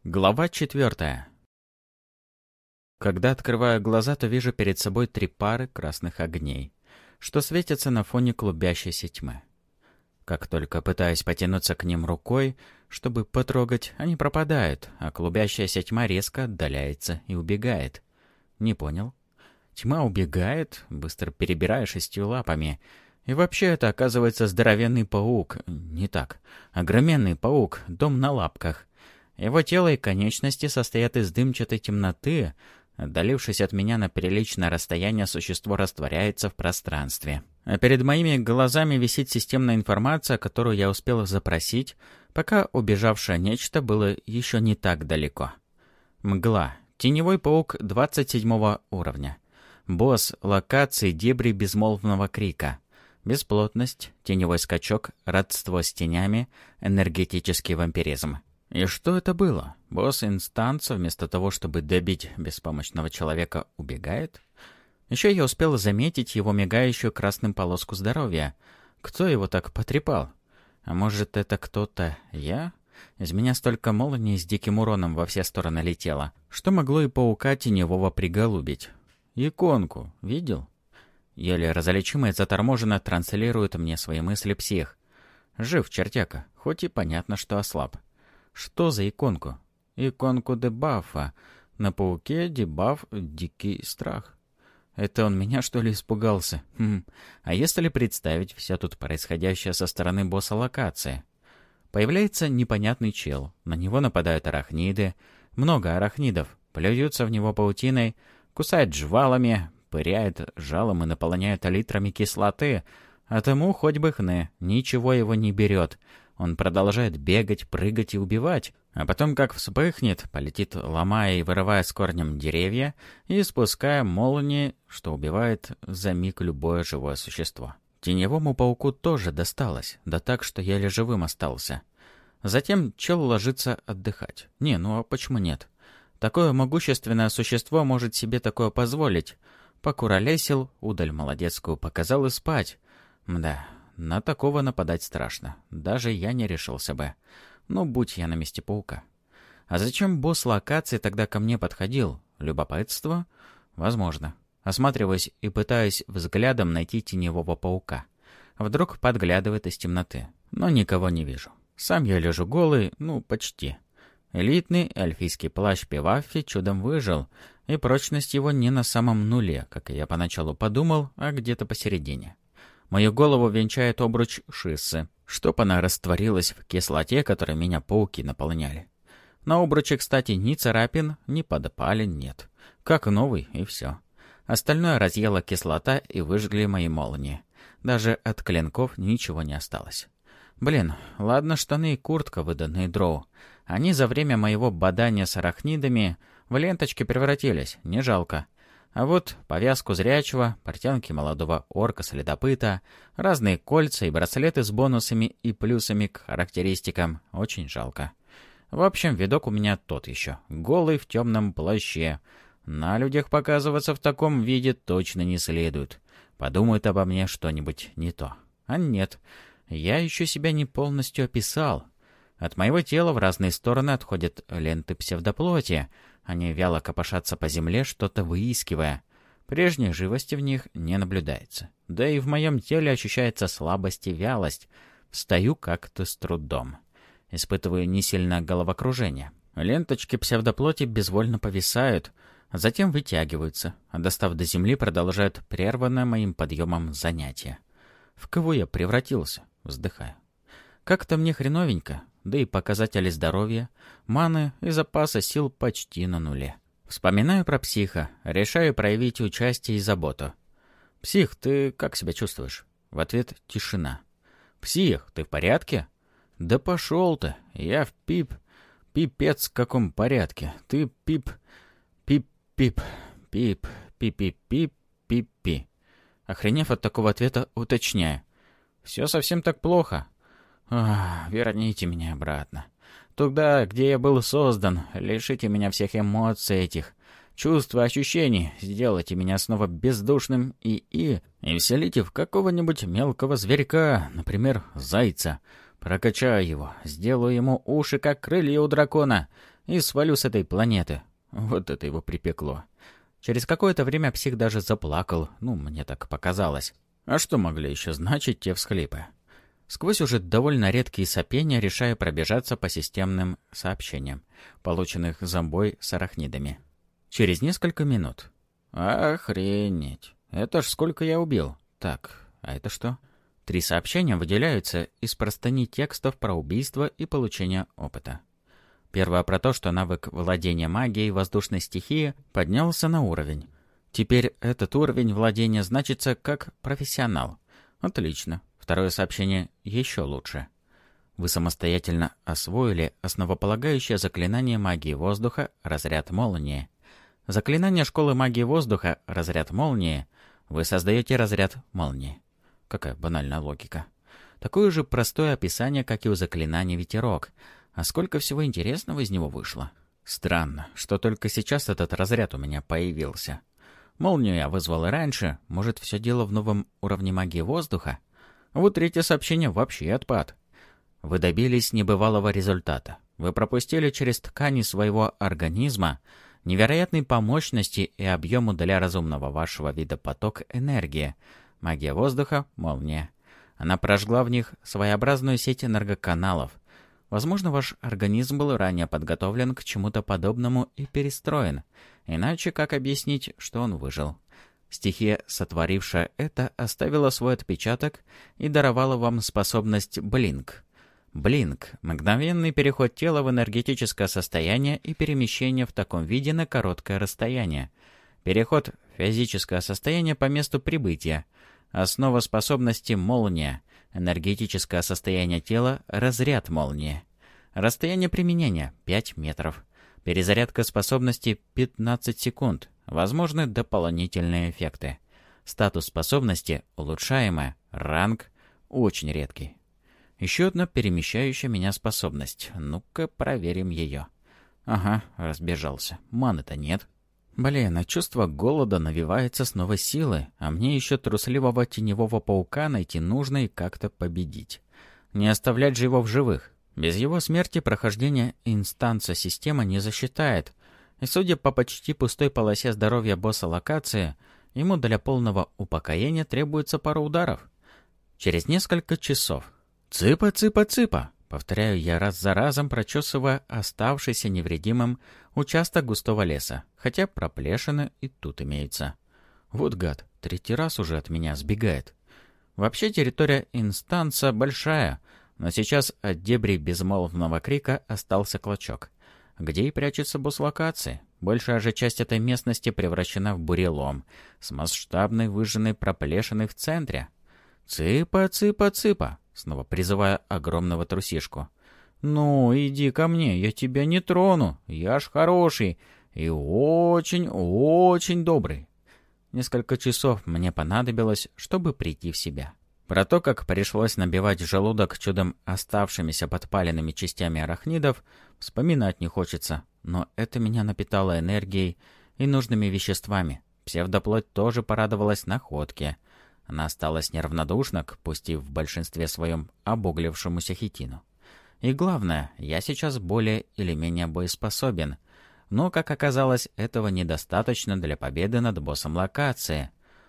Глава 4. Когда открываю глаза, то вижу перед собой 3 пары красных огней, что светятся на фоне клубящейся тьмы. Как только пытаюсь потянуться к ним рукой, чтобы потрогать, они пропадают, а клубящаяся тьма резко отдаляется и убегает. Не понял? Тьма убегает, быстро перебирая 6 лапами. И вообще это оказывается здоровенный паук. Не так. Огроменный паук, дом на лапках. Его тело и конечности состоят из дымчатой темноты. Отдалившись от меня на приличное расстояние, существо растворяется в пространстве. А перед моими глазами висит системная информация, которую я успел запросить, пока убежавшее нечто было еще не так далеко. Мгла. Теневой паук 27 уровня. Босс локации дебри безмолвного крика. Бесплотность, теневой скачок, родство с тенями, энергетический вампиризм. И что это было? Босс-инстанция, вместо того, чтобы добить беспомощного человека, убегает? Еще я успел заметить его мигающую красным полоску здоровья. Кто его так потрепал? А может, это кто-то я? Из меня столько молний с диким уроном во все стороны летело, что могло и паука теневого приголубить. Иконку видел? Еле различимо и заторможенно транслирует мне свои мысли псих. Жив чертяка, хоть и понятно, что ослаб. Что за иконку? Иконку дебафа. На пауке дебаф «Дикий страх». Это он меня, что ли, испугался? А если представить все тут происходящее со стороны босса локации? Появляется непонятный чел. На него нападают арахниды. Много арахнидов. Плюются в него паутиной, кусают жвалами, пыряет жалом и наполняет литрами кислоты. А тому хоть бы хны, ничего его не берет. Он продолжает бегать, прыгать и убивать, а потом, как вспыхнет, полетит, ломая и вырывая с корнем деревья и спуская молнии, что убивает за миг любое живое существо. Теневому пауку тоже досталось, да так, что еле живым остался. Затем чел ложится отдыхать. Ну а почему нет? Такое могущественное существо может себе такое позволить. Покуролесил, удаль молодецкую показал и спать. Мда. На такого нападать страшно. Даже я не решился бы. Будь я на месте паука. А зачем босс локации тогда ко мне подходил? Любопытство? Возможно. Осматриваюсь и пытаюсь взглядом найти теневого паука. Вдруг подглядывает из темноты. Но никого не вижу. Сам я лежу голый, почти. Элитный эльфийский плащ Пиваффи чудом выжил, и прочность его не на самом нуле, как я поначалу подумал, а где-то посередине. Мою голову венчает обруч Шиссы. Чтоб она растворилась в кислоте, которой меня пауки наполняли. На обруче, кстати, ни царапин, ни подпалин нет. Как новый, и все. Остальное разъела кислота и выжгли мои молнии. Даже от клинков ничего не осталось. Ладно, штаны и куртка, выданные дроу. Они за время моего бадания с арахнидами в ленточки превратились, не жалко. А вот повязку зрячего, портянки молодого орка-следопыта, разные кольца и браслеты с бонусами и плюсами к характеристикам очень жалко. В общем, видок у меня тот еще. Голый в темном плаще. На людях показываться в таком виде точно не следует. Подумают обо мне что-нибудь не то. А нет, я еще себя не полностью описал. От моего тела в разные стороны отходят ленты псевдоплоти. Они вяло копошатся по земле, что-то выискивая. Прежней живости в них не наблюдается. Да и в моем теле ощущается слабость и вялость. Встаю как-то с трудом. Испытываю не сильное головокружение. Ленточки псевдоплоти безвольно повисают, а затем вытягиваются, а достав до земли, продолжают прерванное моим подъемом занятие. В кого я превратился? Вздыхаю. Как-то мне хреновенько, да и показатели здоровья, маны и запаса сил почти на нуле. Вспоминаю про психа, решаю проявить участие и заботу. «Псих, ты как себя чувствуешь?» В ответ тишина. «Псих, ты в порядке?» «Да пошел ты, я в пипец каком порядке. Ты пип-пип-пип-пип-пип-пип-пи». Охренев от такого ответа, уточняю. «Все совсем так плохо?» Верните меня обратно. Туда, где я был создан. Лишите меня всех эмоций этих. Чувств и ощущений. Сделайте меня снова бездушным и вселите в какого-нибудь мелкого зверька, например, зайца. Прокачаю его, сделаю ему уши, как крылья у дракона, и свалю с этой планеты. Вот это его припекло. Через какое-то время псих даже заплакал, мне так показалось. А что могли еще значить те всхлипы? Сквозь уже довольно редкие сопения решаю пробежаться по системным сообщениям, полученных зомбой с арахнидами. Через несколько минут. Охренеть. Это ж сколько я убил. Так, а это что? 3 сообщения выделяются из простыни текстов про убийство и получение опыта. Первое про то, что навык владения магией воздушной стихии поднялся на уровень. Теперь этот уровень владения значится как профессионал. Отлично. Второе сообщение еще лучше. Вы самостоятельно освоили основополагающее заклинание магии воздуха «Разряд молнии». Заклинание школы магии воздуха «Разряд молнии» вы создаете разряд молнии. Какая банальная логика. Такое же простое описание, как и у заклинания «Ветерок». А сколько всего интересного из него вышло. Странно, что только сейчас этот разряд у меня появился. Молнию я вызвал и раньше. Может, все дело в новом уровне магии воздуха? А вот третье сообщение вообще отпад. Вы добились небывалого результата. Вы пропустили через ткани своего организма невероятной по мощности и объему для разумного вашего вида поток энергии. Магия воздуха — молния. Она прожгла в них своеобразную сеть энергоканалов. Возможно, ваш организм был ранее подготовлен к чему-то подобному и перестроен. Иначе как объяснить, что он выжил? Стихия, сотворившая это, оставила свой отпечаток и даровала вам способность блинк. Блинк — мгновенный переход тела в энергетическое состояние и перемещение в таком виде на короткое расстояние. Переход в физическое состояние по месту прибытия. Основа способности — молния. Энергетическое состояние тела — разряд молнии. Расстояние применения — 5 метров. Перезарядка способности — 15 секунд. Возможны дополнительные эффекты. Статус способности — улучшаемая. Ранг — очень редкий. Еще одна перемещающая меня способность. Ну-ка, проверим ее. Ага, разбежался. Маны-то нет. Блин, а чувство голода навевается с новой силы, а мне еще трусливого теневого паука найти нужно и как-то победить. Не оставлять же его в живых. Без его смерти прохождение инстанса система не засчитает. И судя по почти пустой полосе здоровья босса локации, ему для полного упокоения требуется пара ударов. Через несколько часов. «Цыпа, цыпа, цыпа!» Повторяю я раз за разом, прочесывая оставшийся невредимым участок густого леса, хотя проплешины и тут имеются. Вот гад, 3-й раз уже от меня сбегает. Вообще территория инстанса большая, но сейчас от дебрей безмолвного крика остался клочок, где и прячется босс локации. Большая же часть этой местности превращена в бурелом, с масштабной выжженной проплешиной в центре. «Цыпа, цыпа, цыпа!» Снова призывая огромного трусишку. «Ну, иди ко мне, я тебя не трону. Я ж хороший и очень-очень добрый». Несколько часов мне понадобилось, чтобы прийти в себя. Про то, как пришлось набивать желудок чудом оставшимися подпаленными частями арахнидов, вспоминать не хочется. Но это меня напитало энергией и нужными веществами. Псевдоплоть тоже порадовалась находке. Она осталась неравнодушна к, пусть и в большинстве своем, обуглившемуся хитину. И главное, я сейчас более или менее боеспособен. Но, как оказалось, этого недостаточно для победы над боссом локации.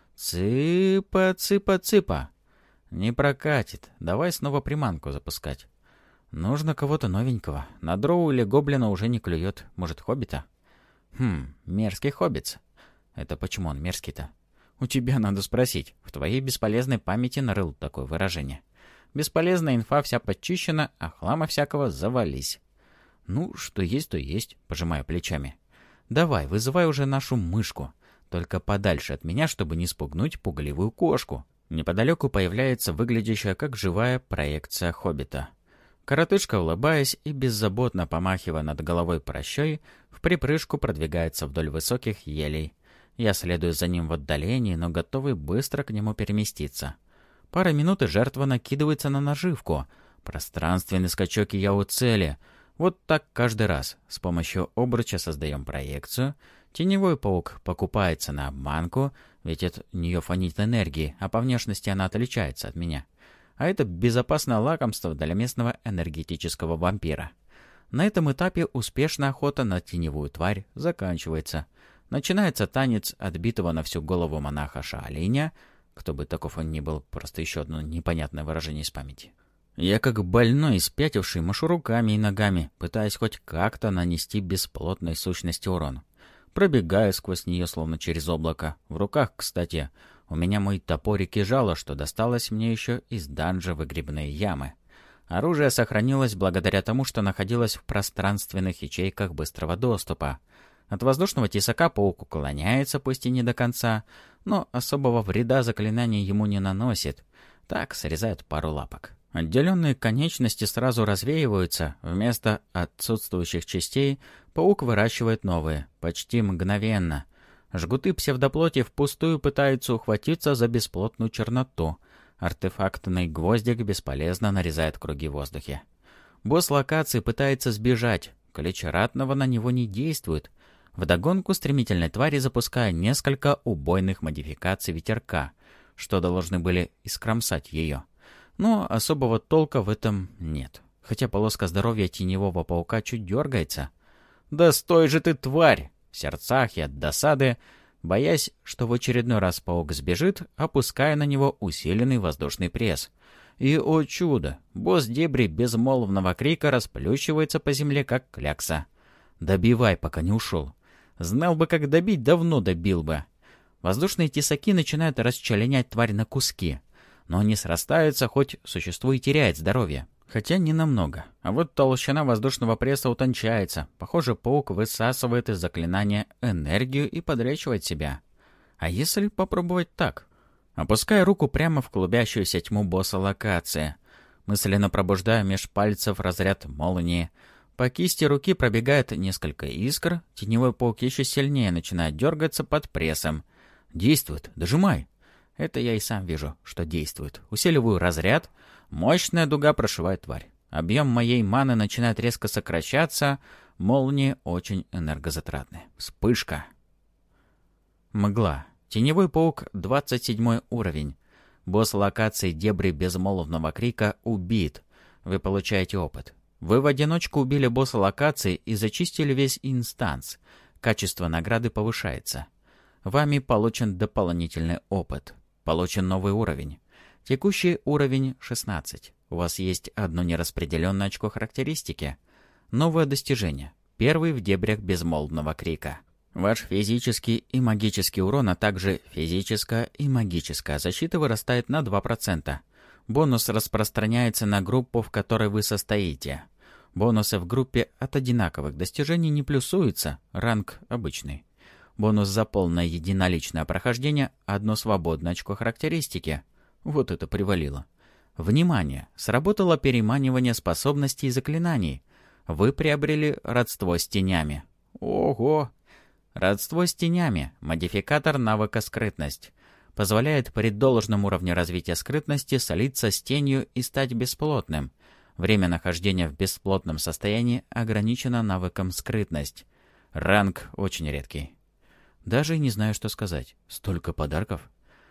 «Цыпа, цыпа, цыпа!» «Не прокатит. Давай снова приманку запускать. Нужно кого-то новенького. На дроу или гоблина уже не клюет. Может, хоббита?» Мерзкий хоббит. Это почему он мерзкий-то? У тебя надо спросить. В твоей бесполезной памяти нарыл такое выражение. Бесполезная инфа вся подчищена, а хлама всякого завались. Ну, что есть, то есть, пожимаю плечами. Давай, вызывай уже нашу мышку. Только подальше от меня, чтобы не спугнуть пугливую кошку. Неподалеку появляется выглядящая как живая проекция хоббита. Коротышка, улыбаясь и беззаботно помахивая над головой прощой, в припрыжку продвигается вдоль высоких елей. Я следую за ним в отдалении, но готовый быстро к нему переместиться. Пара минут, и жертва накидывается на наживку. Пространственный скачок, и я у цели. Вот так каждый раз. С помощью обруча создаем проекцию. Теневой паук покупается на обманку, ведь от нее фонит энергии, а по внешности она отличается от меня. а это безопасное лакомство для местного энергетического вампира. На этом этапе успешная охота на теневую тварь заканчивается. Начинается танец отбитого на всю голову монаха Шаолиня, кто бы таков он ни был, просто еще одно непонятное выражение из памяти. Я как больной, спятивший, машу руками и ногами, пытаясь хоть как-то нанести бесплотной сущности урон. Пробегаю сквозь нее, словно через облако. В руках, кстати, у меня мой топорик и жало, что досталось мне еще из данжа выгребной ямы. Оружие сохранилось благодаря тому, что находилось в пространственных ячейках быстрого доступа. От воздушного тесака паук уклоняется, пусть и не до конца, но особого вреда заклинание ему не наносит. Так срезает пару лапок. Отделенные конечности сразу развеиваются, вместо отсутствующих частей паук выращивает новые, почти мгновенно. Жгуты псевдоплоти впустую пытаются ухватиться за бесплотную черноту. Артефактный гвоздик бесполезно нарезает круги в воздухе. Босс локации пытается сбежать, клич ратного на него не действует. Вдогонку стремительной твари запуская несколько убойных модификаций ветерка, что должны были искромсать ее. Но особого толка в этом нет. Хотя полоска здоровья теневого паука чуть дергается. «Да стой же ты, тварь!» В сердцах я от досады, боясь, что в очередной раз паук сбежит, опуская на него усиленный воздушный пресс. И, о чудо, босс дебри безмолвного крика расплющивается по земле, как клякса. «Добивай, пока не ушел. Знал бы, как добить, давно добил бы». Воздушные тесаки начинают расчленять тварь на куски. Но они срастаются, хоть существо и теряет здоровье. Хотя не намного. А вот толщина воздушного пресса утончается. Похоже, паук высасывает из заклинания энергию и подречивает себя. А если попробовать так? Опуская руку прямо в клубящуюся тьму босса локации. Мысленно пробуждаю меж пальцев разряд молнии. По кисти руки пробегает несколько искр. Теневой паук еще сильнее начинает дергаться под прессом. Действует. Дожимай. Это я и сам вижу, что действует. Усиливаю разряд. Мощная дуга прошивает тварь. Объем моей маны начинает резко сокращаться. Молнии очень энергозатратны. Вспышка. Мгла. Теневой паук, 27 уровень. Босс локации дебри безмолвного крика убит. Вы получаете опыт. Вы в одиночку убили босса локации и зачистили весь инстанс. Качество награды повышается. Вами получен дополнительный опыт. Получен новый уровень. Текущий уровень 16. У вас есть одно нераспределенное очко характеристики. Новое достижение. Первый в дебрях безмолвного крика. Ваш физический и магический урон, а также физическая и магическая защита вырастает на 2%. Бонус распространяется на группу, в которой вы состоите. Бонусы в группе от одинаковых достижений не плюсуются, ранг обычный. Бонус за полное единоличное прохождение – одно свободное очко характеристики. Вот это привалило. Внимание! Сработало переманивание способностей и заклинаний. Вы приобрели родство с тенями. Ого! Родство с тенями – модификатор навыка скрытность. Позволяет при должном уровне развития скрытности солиться с тенью и стать бесплотным. Время нахождения в бесплотном состоянии ограничено навыком скрытность. Ранг очень редкий. Даже не знаю, что сказать. Столько подарков.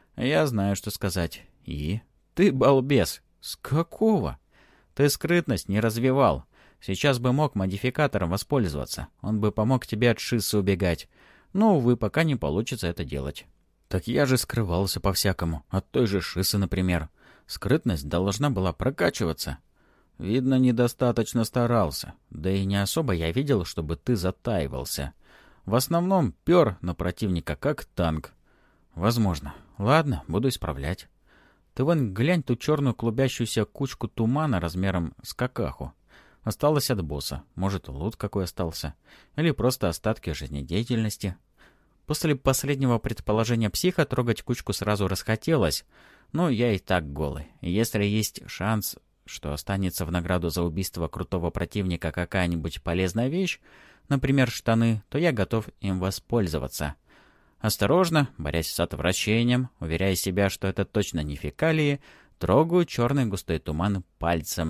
Я знаю, что сказать. И? Ты балбес. С какого? Ты скрытность не развивал. Сейчас бы мог модификатором воспользоваться. Он бы помог тебе от шиссы убегать. Но, увы, пока не получится это делать. Так я же скрывался по-всякому. От той же шиссы, например. Скрытность должна была прокачиваться. Видно, недостаточно старался. Да и не особо я видел, чтобы ты затаивался. В основном пёр на противника как танк. Возможно. Ладно, буду исправлять. Ты вон глянь ту черную клубящуюся кучку тумана размером с какаху. Осталось от босса. Может, лут какой остался. Или просто остатки жизнедеятельности. После последнего предположения психа трогать кучку сразу расхотелось. Но я и так голый. И если есть шанс, что останется в награду за убийство крутого противника какая-нибудь полезная вещь, например, штаны, то я готов им воспользоваться. Осторожно, борясь с отвращением, уверяя себя, что это точно не фекалии, трогаю черный густой туман пальцем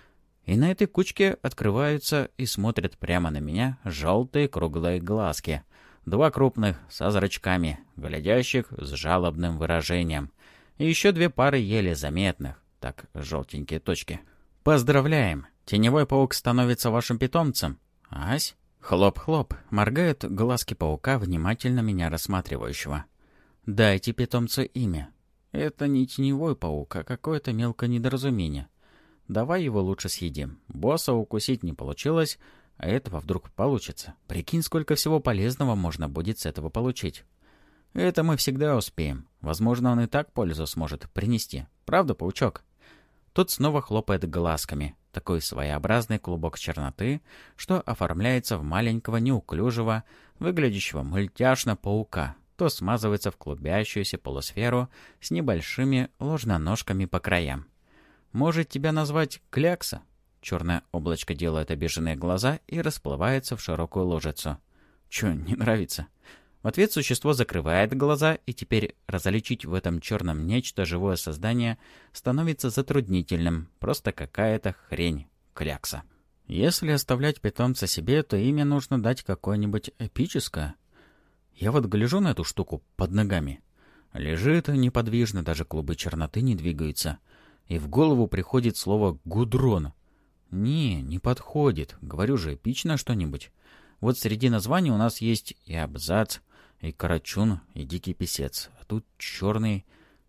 и на этой кучке открываются и смотрят прямо на меня желтые круглые глазки. 2 крупных со зрачками, глядящих с жалобным выражением. И еще 2 пары еле заметных. Так, желтенькие точки. Поздравляем! Теневой паук становится вашим питомцем. Ась? Хлоп-хлоп, моргают глазки паука, внимательно меня рассматривающего. Дайте питомцу имя. Это не теневой паук, а какое-то мелкое недоразумение. Давай его лучше съедим. Босса укусить не получилось, а этого вдруг получится. Прикинь, сколько всего полезного можно будет с этого получить. Это мы всегда успеем. Возможно, он и так пользу сможет принести. Правда, паучок? Тот снова хлопает глазками. Такой своеобразный клубок черноты, что оформляется в маленького, неуклюжего, выглядящего мультяшно паука. То смазывается в клубящуюся полусферу с небольшими ложноножками по краям. Может тебя назвать Клякса? Черное облачко делает обиженные глаза и расплывается в широкую лужицу. Чё, не нравится? В ответ существо закрывает глаза, и теперь различить в этом черном нечто живое создание становится затруднительным. Просто какая-то хрень. Клякса. Если оставлять питомца себе, то имя нужно дать какое-нибудь эпическое. Я вот гляжу на эту штуку под ногами. Лежит неподвижно, даже клубы черноты не двигаются. И в голову приходит слово «гудрон». Не подходит. Говорю же, эпично что-нибудь. Вот среди названий у нас есть и абзац, и карачун, и дикий писец. А тут черная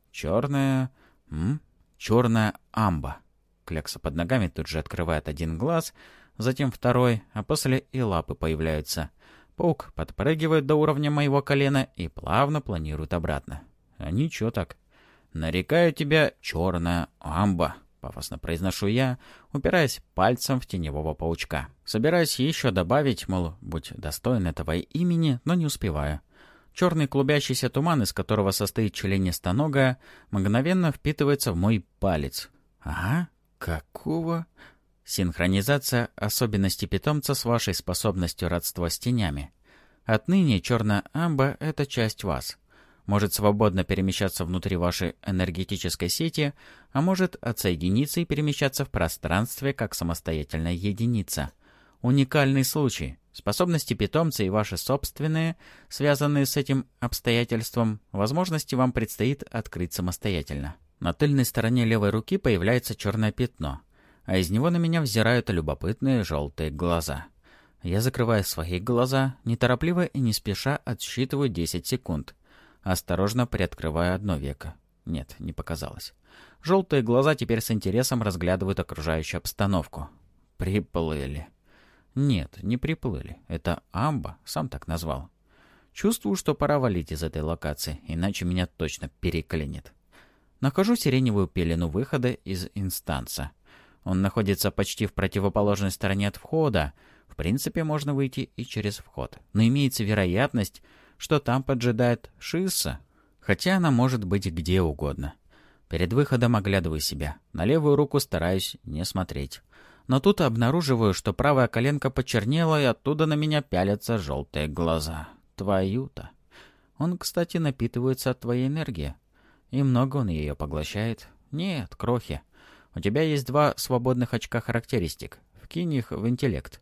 амба. Клякса под ногами тут же открывает один глаз, затем второй, а после и лапы появляются. Паук подпрыгивает до уровня моего колена и плавно планирует обратно. А ничего так. «Нарекаю тебя, черная амба», — пафосно произношу я, упираясь пальцем в теневого паучка. Собираюсь еще добавить, мол, будь достоин этого имени, но не успеваю. Черный клубящийся туман, из которого состоит членистоногая, мгновенно впитывается в мой палец. Ага, какого? Синхронизация особенностей питомца с вашей способностью родства с тенями. Отныне черная амба — это часть вас. Может свободно перемещаться внутри вашей энергетической сети, а может отсоединиться и перемещаться в пространстве как самостоятельная единица. Уникальный случай. Способности питомца и ваши собственные, связанные с этим обстоятельством, возможности вам предстоит открыть самостоятельно. На тыльной стороне левой руки появляется черное пятно, а из него на меня взирают любопытные желтые глаза. Я закрываю свои глаза, неторопливо и не спеша отсчитываю 10 секунд. Осторожно приоткрываю одно веко. Нет, не показалось. Желтые глаза теперь с интересом разглядывают окружающую обстановку. Приплыли. Нет, не приплыли. Это амба, сам так назвал. Чувствую, что пора валить из этой локации, иначе меня точно переклинит. Нахожу сиреневую пелену выхода из инстанса. Он находится почти в противоположной стороне от входа. В принципе, можно выйти и через вход. Но имеется вероятность, что там поджидает Шисса, хотя она может быть где угодно. Перед выходом оглядываю себя. На левую руку стараюсь не смотреть. Но тут обнаруживаю, что правая коленка почернела, и оттуда на меня пялятся желтые глаза. Твою-то. Он, кстати, напитывается от твоей энергии. И много он ее поглощает. Нет, крохи. У тебя есть 2 свободных очка характеристик. Вкинь их в интеллект.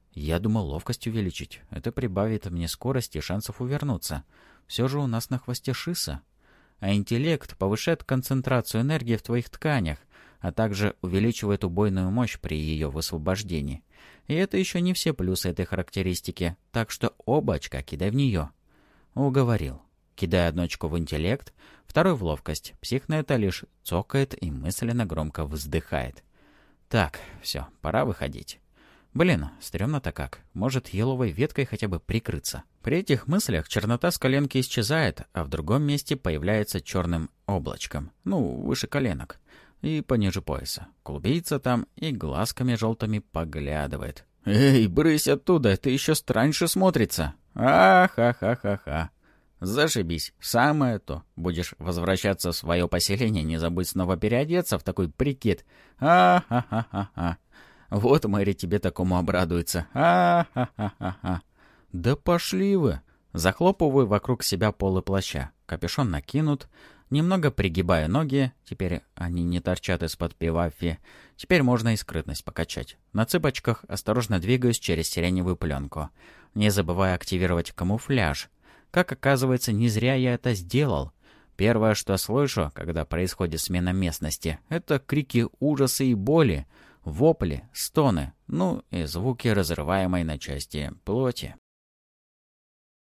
Я думал ловкость увеличить. Это прибавит мне скорости и шансов увернуться. Все же у нас на хвосте Шисса. А интеллект повышает концентрацию энергии в твоих тканях, а также увеличивает убойную мощь при ее высвобождении. И это еще не все плюсы этой характеристики, так что оба очка кидай в нее. Уговорил. Кидаю 1 очко в интеллект, 2 в ловкость. Псих на это лишь цокает и мысленно громко вздыхает. Так, все, пора выходить. Блин, стрёмно-то как. Может, еловой веткой хотя бы прикрыться. При этих мыслях чернота с коленки исчезает, а в другом месте появляется черным облачком. Выше коленок. И пониже пояса. Клубится там и глазками желтыми поглядывает. «Эй, брысь оттуда, это еще страньше смотрится!» «А-ха-ха-ха-ха!» «Зашибись, самое то. Будешь возвращаться в свое поселение, не забудь снова переодеться в такой прикид. А-ха-ха-ха-ха! Вот Мэри тебе такому обрадуется. А-ха-ха-ха-ха!» «Да пошли вы!» Захлопываю вокруг себя полы плаща. Капюшон накинут. Немного пригибаю ноги. Теперь они не торчат из-под пивафи. Теперь можно и скрытность покачать. На цыпочках осторожно двигаюсь через сиреневую пленку. Не забывая активировать камуфляж. Как оказывается, не зря я это сделал. Первое, что слышу, когда происходит смена местности, это крики ужаса и боли, вопли, стоны, ну и звуки разрываемой на части плоти.